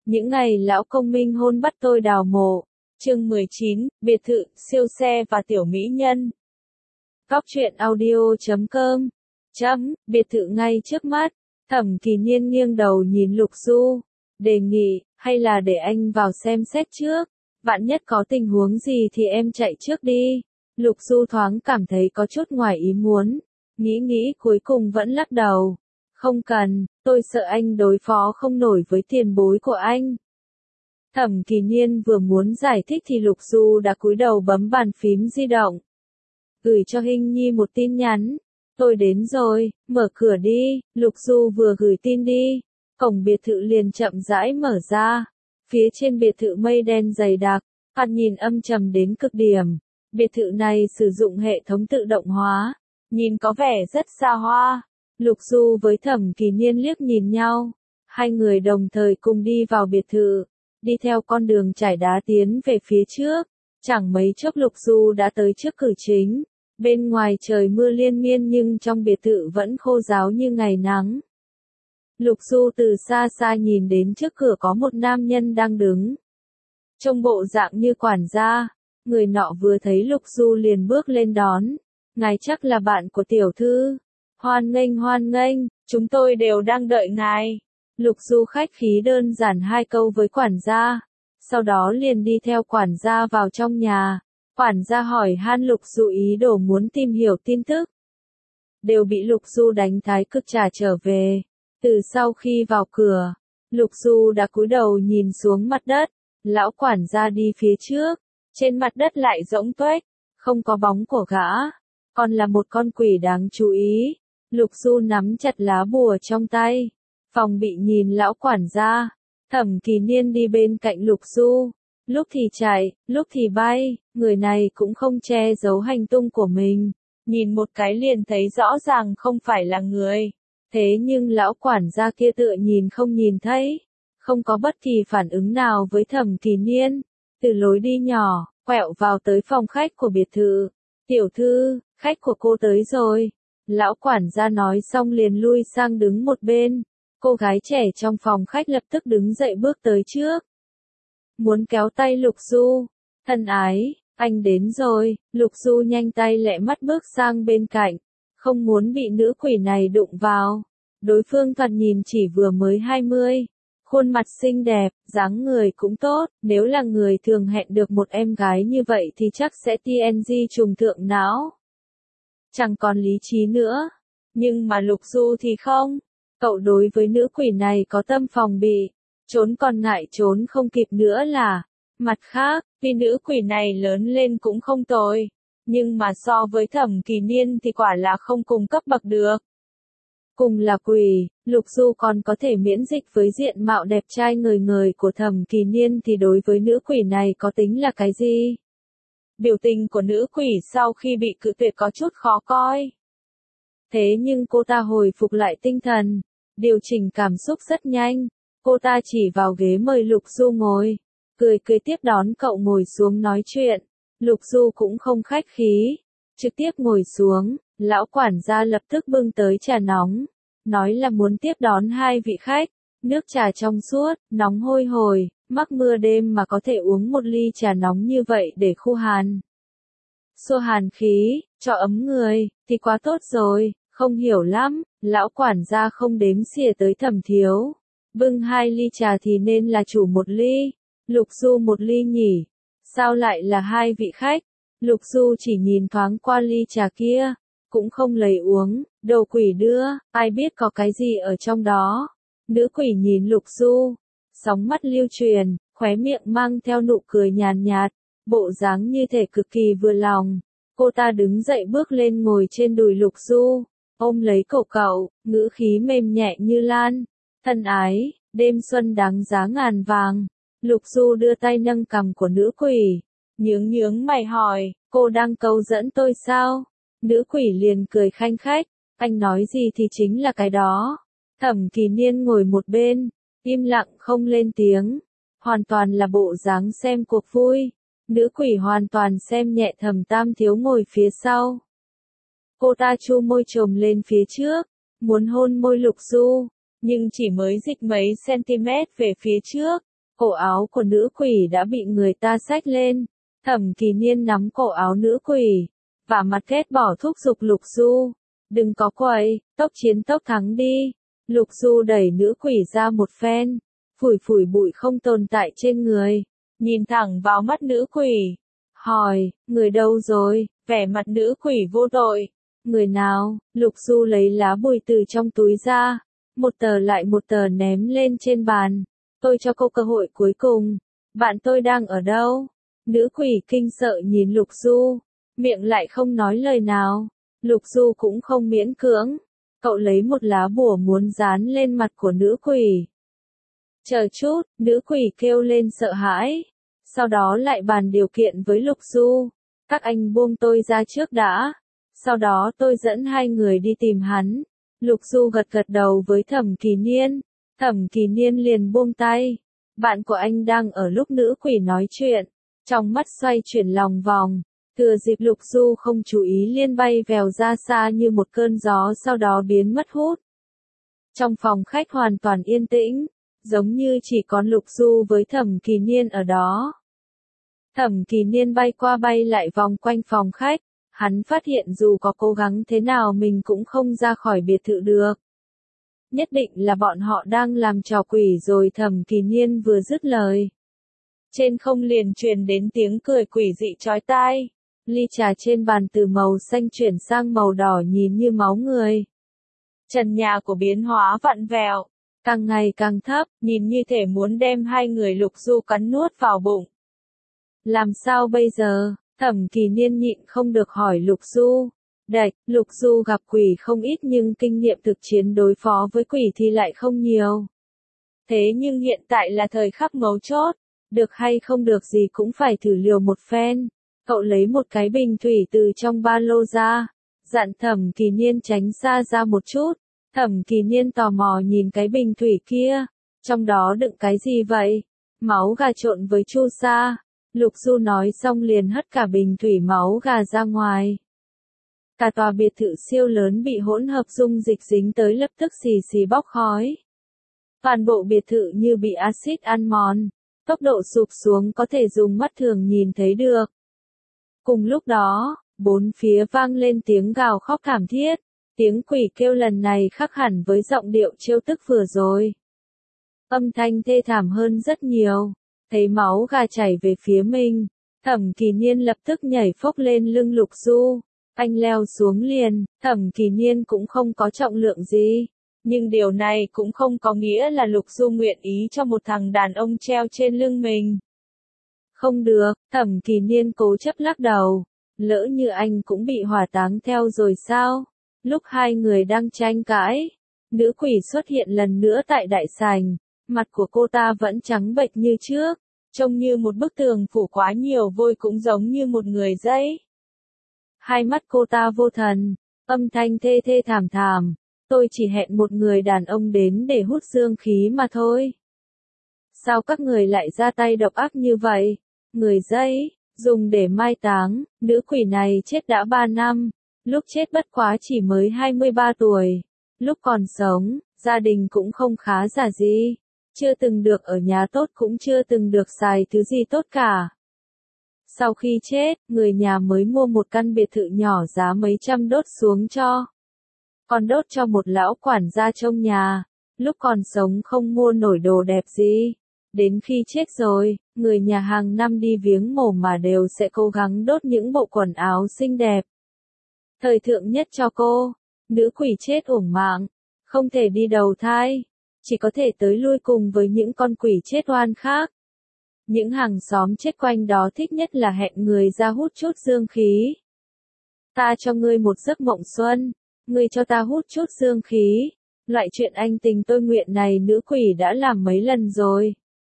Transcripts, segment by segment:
Những ngày lão công minh hôn bắt tôi đào mộ. Chương 19, biệt thự, siêu xe và tiểu mỹ nhân. Góc truyện audio.com. Biệt thự ngay trước mắt. Thẩm Kỳ Nhiên nghiêng đầu nhìn Lục Du. Đề nghị, hay là để anh vào xem xét trước. Vạn nhất có tình huống gì thì em chạy trước đi. Lục Du thoáng cảm thấy có chút ngoài ý muốn. Nghĩ cuối cùng vẫn lắc đầu. Không cần, tôi sợ anh đối phó không nổi với tiền bối của anh. Thẩm Kỳ Nhiên vừa muốn giải thích thì Lục Du đã cúi đầu bấm bàn phím di động. Gửi cho Hinh Nhi một tin nhắn. Tôi đến rồi, mở cửa đi. Lục Du vừa gửi tin đi. Cổng biệt thự liền chậm rãi mở ra. Phía trên biệt thự mây đen dày đặc, thoạt nhìn âm trầm đến cực điểm. Biệt thự này sử dụng hệ thống tự động hóa, nhìn có vẻ rất xa hoa. Lục Du với Thẩm Kỳ Nhiên liếc nhìn nhau. Hai người đồng thời cùng đi vào biệt thự, đi theo con đường trải đá tiến về phía trước. Chẳng mấy chốc Lục Du đã tới trước cửa chính. Bên ngoài trời mưa liên miên nhưng trong biệt thự vẫn khô ráo như ngày nắng. Lục Du từ xa xa nhìn đến trước cửa có một nam nhân đang đứng. Trông bộ dạng như quản gia. Người nọ vừa thấy Lục Du liền bước lên đón. Ngài chắc là bạn của tiểu thư. Hoan nghênh, chúng tôi đều đang đợi ngài. Lục Du khách khí đơn giản hai câu với quản gia. Sau đó liền đi theo quản gia vào trong nhà. Quản gia hỏi han Lục Du ý đồ muốn tìm hiểu tin tức. Đều bị Lục Du đánh thái cực trả trở về. Từ sau khi vào cửa, Lục Du đã cúi đầu nhìn xuống mặt đất. Lão quản gia đi phía trước. Trên mặt đất lại rỗng tuếch, không có bóng của gã. Còn là một con quỷ đáng chú ý. Lục Du nắm chặt lá bùa trong tay, phòng bị nhìn lão quản gia. Thẩm Kỳ Nhiên đi bên cạnh Lục Du, lúc thì chạy, lúc thì bay, người này cũng không che giấu hành tung của mình, nhìn một cái liền thấy rõ ràng không phải là người. Thế nhưng lão quản gia kia tựa nhìn không nhìn thấy, không có bất kỳ phản ứng nào với Thẩm Kỳ Nhiên. Từ lối đi nhỏ, quẹo vào tới phòng khách của biệt thự. Tiểu thư, khách của cô tới rồi. Lão quản gia nói xong liền lui sang đứng một bên. Cô gái trẻ trong phòng khách lập tức đứng dậy bước tới trước. Muốn kéo tay Lục Du. Thân ái, anh đến rồi. Lục Du nhanh tay lẹ mắt bước sang bên cạnh. Không muốn bị nữ quỷ này đụng vào. Đối phương thoạt nhìn chỉ vừa mới 20. Khuôn mặt xinh đẹp, dáng người cũng tốt. Nếu là người thường hẹn được một em gái như vậy thì chắc sẽ TNG trùng thượng não. Chẳng còn lý trí nữa. Nhưng mà Lục Du thì không. Cậu đối với nữ quỷ này có tâm phòng bị. Trốn còn ngại trốn không kịp nữa là. Mặt khác, vì nữ quỷ này lớn lên cũng không tồi. Nhưng mà so với Thẩm Kỳ Nhiên thì quả là không cùng cấp bậc được. Cùng là quỷ, Lục Du còn có thể miễn dịch với diện mạo đẹp trai ngời ngời của Thẩm Kỳ Nhiên thì đối với nữ quỷ này có tính là cái gì? Biểu tình của nữ quỷ sau khi bị cự tuyệt có chút khó coi. Thế nhưng cô ta hồi phục lại tinh thần, điều chỉnh cảm xúc rất nhanh. Cô ta chỉ vào ghế mời Lục Du ngồi, cười tiếp đón cậu ngồi xuống nói chuyện. Lục Du cũng không khách khí, trực tiếp ngồi xuống. Lão quản gia lập tức bưng tới trà nóng, nói là muốn tiếp đón hai vị khách. Nước trà trong suốt, nóng hôi hổi, mắc mưa đêm mà có thể uống một ly trà nóng như vậy để khô hàn. Xua hàn khí, cho ấm người, thì quá tốt rồi, không hiểu lắm. Lão quản gia không đếm xỉa tới Thẩm thiếu. Bưng 2 ly trà thì nên là chủ một ly. Lục Du một ly nhỉ? Sao lại là hai vị khách? Lục Du chỉ nhìn thoáng qua ly trà kia. Cũng không lấy uống, đầu quỷ đưa, ai biết có cái gì ở trong đó. Nữ quỷ nhìn Lục Du, sóng mắt lưu truyền, khóe miệng mang theo nụ cười nhàn nhạt, bộ dáng như thể cực kỳ vừa lòng. Cô ta đứng dậy bước lên ngồi trên đùi Lục Du, ôm lấy cổ cậu, ngữ khí mềm nhẹ như lan. Thân ái, đêm xuân đáng giá ngàn vàng. Lục Du đưa tay nâng cằm của nữ quỷ, nhướng mày hỏi, cô đang câu dẫn tôi sao? Nữ quỷ liền cười khanh khách, anh nói gì thì chính là cái đó. Thẩm Kỳ Nhiên ngồi một bên, im lặng không lên tiếng, hoàn toàn là bộ dáng xem cuộc vui. Nữ quỷ hoàn toàn xem nhẹ Thẩm Tam thiếu ngồi phía sau. Cô ta chu môi chồm lên phía trước, muốn hôn môi Lục Du, nhưng chỉ mới dịch mấy cm về phía trước, Cổ áo của nữ quỷ đã bị người ta xách lên. Thẩm Kỳ Niên nắm cổ áo nữ quỷ, và mặt ghét bỏ thúc giục Lục Du. Đừng có quậy, tốc chiến tốc thắng đi. Lục Du đẩy nữ quỷ ra một phen, phủi phủi bụi không tồn tại trên người, nhìn thẳng vào mắt nữ quỷ. Hỏi, người đâu rồi? Vẻ mặt nữ quỷ vô tội. Người nào? Lục Du lấy lá bùi từ trong túi ra, một tờ lại một tờ ném lên trên bàn. Tôi cho cô cơ hội cuối cùng. Bạn tôi đang ở đâu? Nữ quỷ kinh sợ nhìn Lục Du, miệng lại không nói lời nào. Lục Du cũng không miễn cưỡng. Cậu lấy một lá bùa muốn dán lên mặt của nữ quỷ. Chờ chút, nữ quỷ kêu lên sợ hãi. Sau đó lại bàn điều kiện với Lục Du. Các anh buông tôi ra trước đã. Sau đó tôi dẫn hai người đi tìm hắn. Lục Du gật gật đầu với Thẩm Kỳ Niên. Thẩm Kỳ Niên liền buông tay. Bạn của anh đang ở lúc nữ quỷ nói chuyện. Trong mắt xoay chuyển lòng vòng. Thừa dịp Lục Du không chú ý liền bay vèo ra xa như một cơn gió, sau đó biến mất hút. Trong phòng khách hoàn toàn yên tĩnh, giống như chỉ còn Lục Du với Thẩm Kỳ Niên ở đó. Thẩm Kỳ Niên bay qua bay lại vòng quanh phòng khách, hắn phát hiện dù có cố gắng thế nào mình cũng không ra khỏi biệt thự được. Nhất định là bọn họ đang làm trò quỷ rồi. Thẩm Kỳ Niên vừa dứt lời, trên không liền truyền đến tiếng cười quỷ dị chói tai. Ly trà trên bàn từ màu xanh chuyển sang màu đỏ nhìn như máu người. Trần nhà của biến hóa vặn vẹo, càng ngày càng thấp, nhìn như thể muốn đem hai người Lục Du cắn nuốt vào bụng. Làm sao bây giờ? Thẩm Kỳ Niên nhịn không được hỏi Lục Du. Đạch, Lục Du gặp quỷ không ít nhưng kinh nghiệm thực chiến đối phó với quỷ thì lại không nhiều. Thế nhưng hiện tại là thời khắc mấu chốt, được hay không được gì cũng phải thử liều một phen. Cậu lấy một cái bình thủy từ trong ba lô ra, dặn Thẩm Kỳ Niên tránh xa ra một chút. Thẩm Kỳ Niên tò mò nhìn cái bình thủy kia, trong đó đựng cái gì vậy? Máu gà trộn với chu sa. Lục Du nói xong liền hất cả bình thủy máu gà ra ngoài. Cả tòa biệt thự siêu lớn bị hỗn hợp dung dịch dính tới lập tức xì xì bốc khói. Toàn bộ biệt thự như bị axit ăn mòn, tốc độ sụp xuống có thể dùng mắt thường nhìn thấy được. Cùng lúc đó, bốn phía vang lên tiếng gào khóc thảm thiết, tiếng quỷ kêu lần này khác hẳn với giọng điệu trêu tức vừa rồi. Âm thanh thê thảm hơn rất nhiều, thấy máu gà chảy về phía mình, Thẩm Kỳ Niên lập tức nhảy phốc lên lưng Lục Du, anh leo xuống liền. Thẩm Kỳ Niên cũng không có trọng lượng gì, nhưng điều này cũng không có nghĩa là Lục Du nguyện ý cho một thằng đàn ông treo trên lưng mình. Không được, Thẩm Kỳ Niên cố chấp lắc đầu. Lỡ như anh cũng bị hỏa táng theo rồi sao? Lúc hai người đang tranh cãi, nữ quỷ xuất hiện lần nữa tại đại sảnh. Mặt của cô ta vẫn trắng bệch như trước, trông như một bức tường phủ quá nhiều vôi, cũng giống như một người dẫy. Hai mắt cô ta vô thần, âm thanh thê thê thảm thảm. Tôi chỉ hẹn một người đàn ông đến để hút dương khí mà thôi. Sao các người lại ra tay độc ác như vậy? Người dẫy, dùng để mai táng. Nữ quỷ này chết đã 3 năm, lúc chết bất quá chỉ mới 23 tuổi. Lúc còn sống, gia đình cũng không khá giả gì. Chưa từng được ở nhà tốt, cũng chưa từng được xài thứ gì tốt cả. Sau khi chết, người nhà mới mua một căn biệt thự nhỏ giá mấy trăm đốt xuống cho. Còn đốt cho một lão quản gia trong nhà. Lúc còn sống không mua nổi đồ đẹp gì. Đến khi chết rồi, người nhà hàng năm đi viếng mồ mà đều sẽ cố gắng đốt những bộ quần áo xinh đẹp. Thời thượng nhất cho cô. Nữ quỷ chết uổng mạng, không thể đi đầu thai, chỉ có thể tới lui cùng với những con quỷ chết oan khác. Những hàng xóm chết quanh đó thích nhất là hẹn người ra hút chút dương khí. Ta cho ngươi một giấc mộng xuân, ngươi cho ta hút chút dương khí. Loại chuyện anh tình tôi nguyện này nữ quỷ đã làm mấy lần rồi.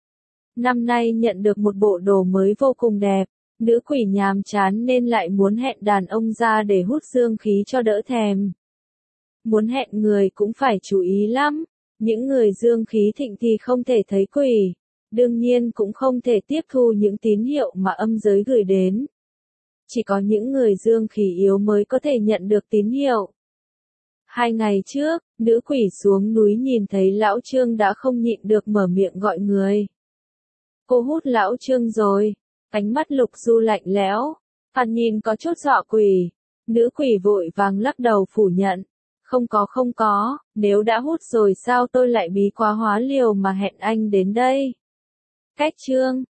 Năm nay nhận được một bộ đồ mới vô cùng đẹp, nữ quỷ nhàm chán nên lại muốn hẹn đàn ông ra để hút dương khí cho đỡ thèm. Muốn hẹn người cũng phải chú ý lắm, những người dương khí thịnh thì không thể thấy quỷ, đương nhiên cũng không thể tiếp thu những tín hiệu mà âm giới gửi đến. Chỉ có những người dương khí yếu mới có thể nhận được tín hiệu. 2 ngày trước, nữ quỷ xuống núi nhìn thấy lão Trương đã không nhịn được mở miệng gọi người. cô hút lão Trương rồi. Ánh mắt Lục Du lạnh lẽo. Thoạt nhìn có chút dọa quỷ. Nữ quỷ vội vàng lắc đầu phủ nhận. Không có, nếu đã hút rồi sao tôi lại bí quá hóa liều mà hẹn anh đến đây. Cách chương